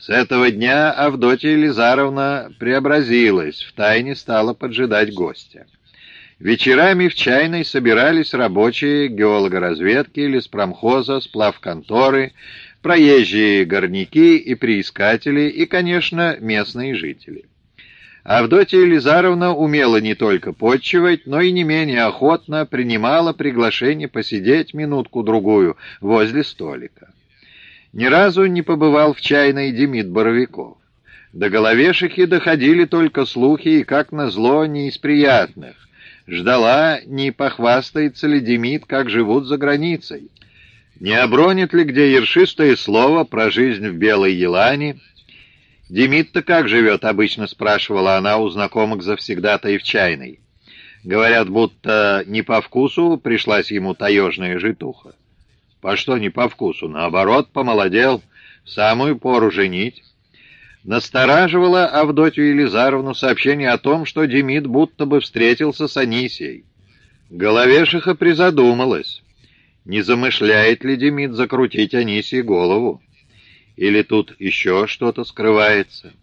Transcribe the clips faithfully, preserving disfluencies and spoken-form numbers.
С этого дня Авдотья Елизаровна преобразилась, втайне стала поджидать гостя. Вечерами в чайной собирались рабочие геологоразведки, леспромхоза, сплавконторы, проезжие горняки и приискатели и, конечно, местные жители. Авдотья Елизаровна умела не только подчивать, но и не менее охотно принимала приглашение посидеть минутку-другую возле столика. Ни разу не побывал в чайной Демид Боровиков. До Головешихи доходили только слухи, и, как назло, не из приятных. Ждала, не похвастается ли Демид, как живут за границей. Не обронит ли где ершистое слово про жизнь в Белой Елане? «Демид-то как живет?» — обычно спрашивала она у знакомых завсегда-то и в чайной. Говорят, будто не по вкусу пришлась ему таежная житуха. По что не по вкусу? Наоборот, помолодел, в самую пору женить. Настораживало Авдотью Елизаровну сообщение о том, что Демид будто бы встретился с Анисией. Головешиха призадумалась, не замышляет ли Демид закрутить Анисии голову. Или тут еще что-то скрывается?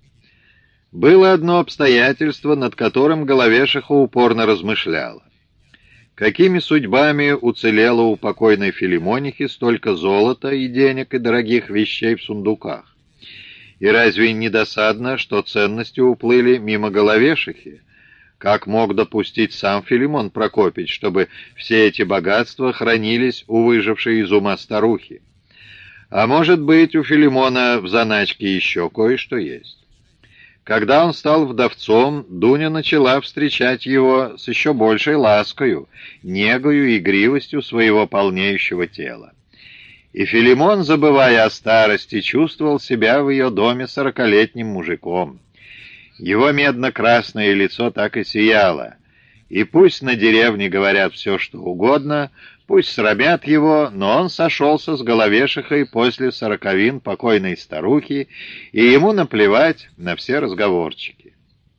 Было одно обстоятельство, над которым Головешиха упорно размышляла. Какими судьбами уцелело у покойной Филимонихи столько золота и денег и дорогих вещей в сундуках? И разве не досадно, что ценности уплыли мимо Головешихи? Как мог допустить сам Филимон Прокопич, чтобы все эти богатства хранились у выжившей из ума старухи? А может быть, у Филимона в заначке еще кое-что есть? Когда он стал вдовцом, Дуня начала встречать его с еще большей ласкою, негою и игривостью своего полнеющего тела. И Филимон, забывая о старости, чувствовал себя в ее доме сорокалетним мужиком. Его медно-красное лицо так и сияло. И пусть на деревне говорят все, что угодно, пусть срамят его, но он сошелся с Головешихой после сороковин покойной старухи, и ему наплевать на все разговорчики.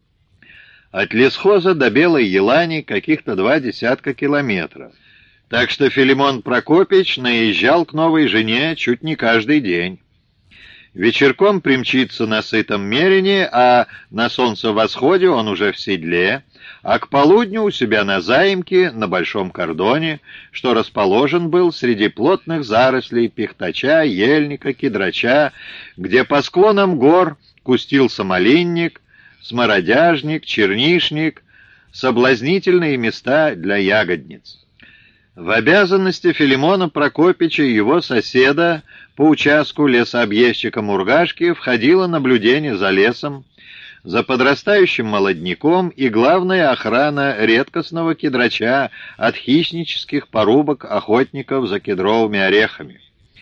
От лесхоза до Белой Елани каких-то два десятка километров, так что Филимон Прокопич наезжал к новой жене чуть не каждый день. Вечерком примчится на сытом мерине, а на солнцевосходе он уже в седле, а к полудню у себя на заимке на Большом Кордоне, что расположен был среди плотных зарослей пихтача, ельника, кедрача, где по склонам гор кустился малинник, смородяжник, чернишник, соблазнительные места для ягодниц. В обязанности Филимона Прокопича и его соседа по участку лесообъездчика Мургашки входило наблюдение за лесом, за подрастающим молодняком и главная охрана редкостного кедрача от хищнических порубок охотников за кедровыми орехами.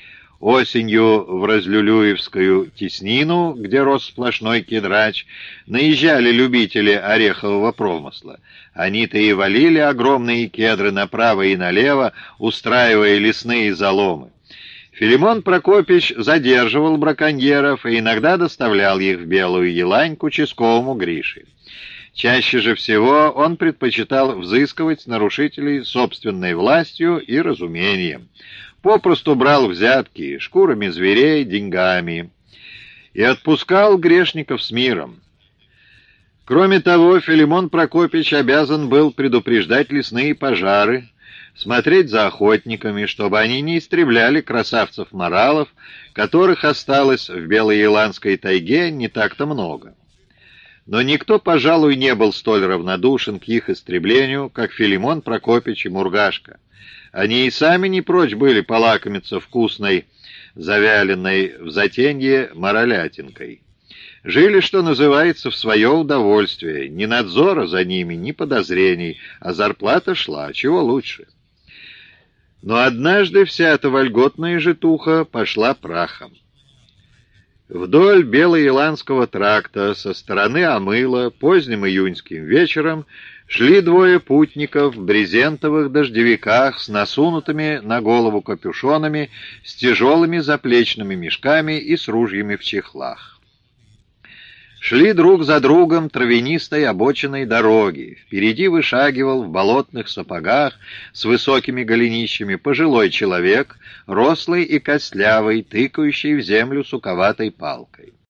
Осенью в Разлюлюевскую теснину, где рос сплошной кедрач, наезжали любители орехового промысла. Они-то и валили огромные кедры направо и налево, устраивая лесные заломы. Филимон Прокопич задерживал браконьеров и иногда доставлял их в Белую Елань к участковому Грише. Чаще же всего он предпочитал взыскивать с нарушителей собственной властью и разумением. Попросту брал взятки шкурами зверей, деньгами и отпускал грешников с миром. Кроме того, Филимон Прокопич обязан был предупреждать лесные пожары, смотреть за охотниками, чтобы они не истребляли красавцев-моралов, которых осталось в Белоеландской тайге не так-то много. Но никто, пожалуй, не был столь равнодушен к их истреблению, как Филимон Прокопич и Мургашка. Они и сами не прочь были полакомиться вкусной, завяленной в затенье моролятинкой. Жили, что называется, в свое удовольствие, ни надзора за ними, ни подозрений, а зарплата шла, чего лучше. Но однажды вся эта вольготная житуха пошла прахом. Вдоль Белоеландского тракта со стороны Амыла поздним июньским вечером шли двое путников в брезентовых дождевиках с насунутыми на голову капюшонами, с тяжелыми заплечными мешками и с ружьями в чехлах. Шли друг за другом травянистой обочиной дороги. Впереди вышагивал в болотных сапогах с высокими голенищами пожилой человек, рослый и костлявый, тыкающий в землю суковатой палкой.